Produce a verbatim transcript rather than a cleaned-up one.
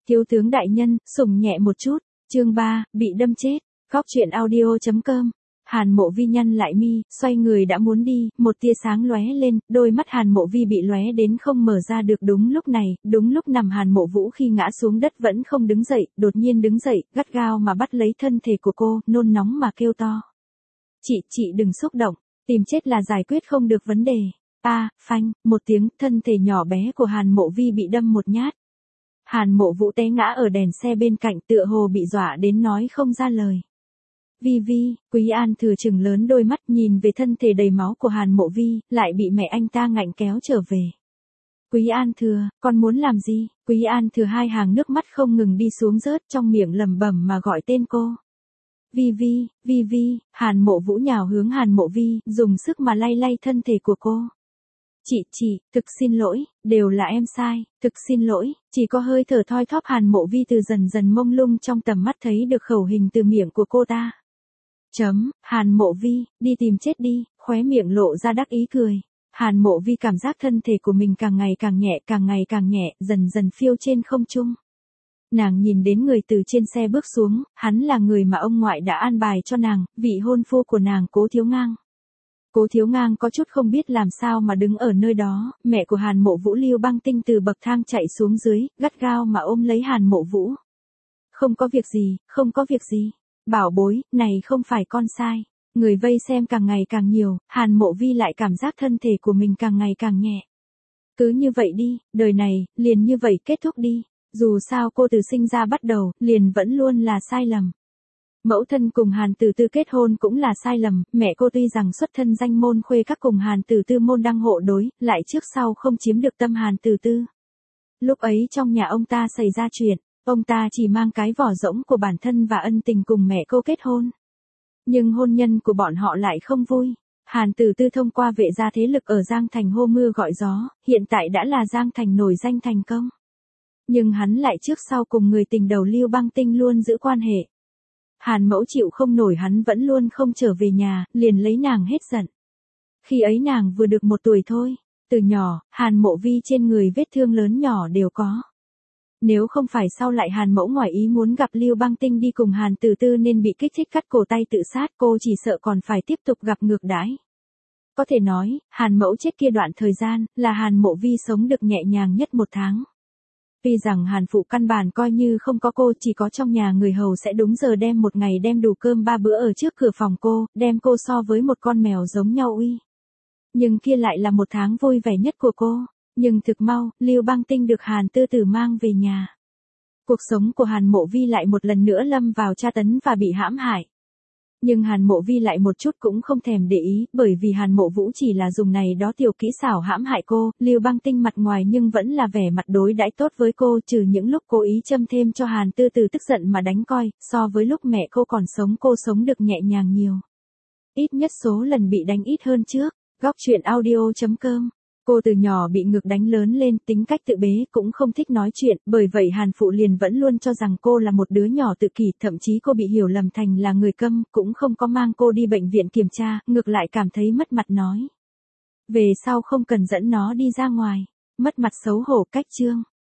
Thiếu tướng đại nhân, sủng nhẹ một chút. Chương ba, bị đâm chết. Góc truyện audio chấm com. Hàn Mộ Vi nhăn lại mi, xoay người đã muốn đi, một tia sáng lóe lên, đôi mắt Hàn Mộ Vi bị lóe đến không mở ra được. Đúng lúc này, đúng lúc nằm Hàn Mộ Vũ khi ngã xuống đất vẫn không đứng dậy, đột nhiên đứng dậy, gắt gao mà bắt lấy thân thể của cô, nôn nóng mà kêu to. Chị, chị đừng xúc động, tìm chết là giải quyết không được vấn đề. A, phanh, một tiếng, thân thể nhỏ bé của Hàn Mộ Vi bị đâm một nhát. Hàn Mộ Vũ té ngã ở đèn xe bên cạnh, tựa hồ bị dọa đến nói không ra lời. Vi Vi, Quý An Thừa trừng lớn đôi mắt nhìn về thân thể đầy máu của Hàn Mộ Vi, lại bị mẹ anh ta ngạnh kéo trở về. Quý An Thừa, con muốn làm gì? Quý An Thừa hai hàng nước mắt không ngừng đi xuống rớt, trong miệng lẩm bẩm mà gọi tên cô. Vi Vi, Vi Vi, Hàn Mộ Vũ nhào hướng Hàn Mộ Vi, dùng sức mà lay lay thân thể của cô. Chị, chị, thực xin lỗi, đều là em sai, thực xin lỗi, chỉ có hơi thở thoi thóp Hàn Mộ Vi từ dần dần mông lung trong tầm mắt thấy được khẩu hình từ miệng của cô ta. Chấm, Hàn Mộ Vi, đi tìm chết đi, khóe miệng lộ ra đắc ý cười. Hàn Mộ Vi cảm giác thân thể của mình càng ngày càng nhẹ, càng ngày càng nhẹ, dần dần phiêu trên không trung. Nàng nhìn đến người từ trên xe bước xuống, hắn là người mà ông ngoại đã an bài cho nàng, vị hôn phu của nàng Cố Thiếu Ngang. Cố Thiếu Ngang có chút không biết làm sao mà đứng ở nơi đó, mẹ của Hàn Mộ Vũ Lưu Băng Tinh từ bậc thang chạy xuống dưới, gắt gao mà ôm lấy Hàn Mộ Vũ. Không có việc gì, không có việc gì. Bảo bối, này không phải con sai. Người vây xem càng ngày càng nhiều, Hàn Mộ Vi lại cảm giác thân thể của mình càng ngày càng nhẹ. Cứ như vậy đi, đời này, liền như vậy kết thúc đi. Dù sao cô từ sinh ra bắt đầu, liền vẫn luôn là sai lầm. Mẫu thân cùng Hàn Tử Tư kết hôn cũng là sai lầm, mẹ cô tuy rằng xuất thân danh môn khuê các cùng Hàn Tử Tư môn đăng hộ đối, lại trước sau không chiếm được tâm Hàn Tử Tư. Lúc ấy trong nhà ông ta xảy ra chuyện, ông ta chỉ mang cái vỏ rỗng của bản thân và ân tình cùng mẹ cô kết hôn. Nhưng hôn nhân của bọn họ lại không vui. Hàn Tử Tư thông qua vệ gia thế lực ở Giang Thành hô mưa gọi gió, hiện tại đã là Giang Thành nổi danh thành công. Nhưng hắn lại trước sau cùng người tình đầu Lưu Băng Tinh luôn giữ quan hệ. Hàn Mẫu chịu không nổi hắn vẫn luôn không trở về nhà, liền lấy nàng hết giận. Khi ấy nàng vừa được một tuổi thôi, từ nhỏ, Hàn Mộ Vi trên người vết thương lớn nhỏ đều có. Nếu không phải sau lại Hàn Mẫu ngoài ý muốn gặp Lưu Băng Tinh đi cùng Hàn Tử Tư nên bị kích thích cắt cổ tay tự sát, cô chỉ sợ còn phải tiếp tục gặp ngược đãi. Có thể nói, Hàn Mẫu chết kia đoạn thời gian, là Hàn Mộ Vi sống được nhẹ nhàng nhất một tháng. Tuy rằng Hàn Phụ căn bản coi như không có cô, chỉ có trong nhà người hầu sẽ đúng giờ đem một ngày đem đủ cơm ba bữa ở trước cửa phòng cô, đem cô so với một con mèo giống nhau uy. Nhưng kia lại là một tháng vui vẻ nhất của cô. Nhưng thực mau, Lưu Băng Tinh được Hàn Tư Tử mang về nhà. Cuộc sống của Hàn Mộ Vi lại một lần nữa lâm vào tra tấn và bị hãm hại. Nhưng Hàn Mộ Vi lại một chút cũng không thèm để ý, bởi vì Hàn Mộ Vũ chỉ là dùng này đó tiểu kỹ xảo hãm hại cô, Lưu Băng Tinh mặt ngoài nhưng vẫn là vẻ mặt đối đãi tốt với cô, trừ những lúc cố ý châm thêm cho Hàn Tư Tử tức giận mà đánh coi, so với lúc mẹ cô còn sống cô sống được nhẹ nhàng nhiều. Ít nhất số lần bị đánh ít hơn trước. Góc truyện audio chấm com. Cô từ nhỏ bị ngược đánh lớn lên, tính cách tự bế, cũng không thích nói chuyện, bởi vậy Hàn Phụ liền vẫn luôn cho rằng cô là một đứa nhỏ tự kỷ, thậm chí cô bị hiểu lầm thành là người câm, cũng không có mang cô đi bệnh viện kiểm tra, ngược lại cảm thấy mất mặt nói. Về sau không cần dẫn nó đi ra ngoài, mất mặt xấu hổ cách chương.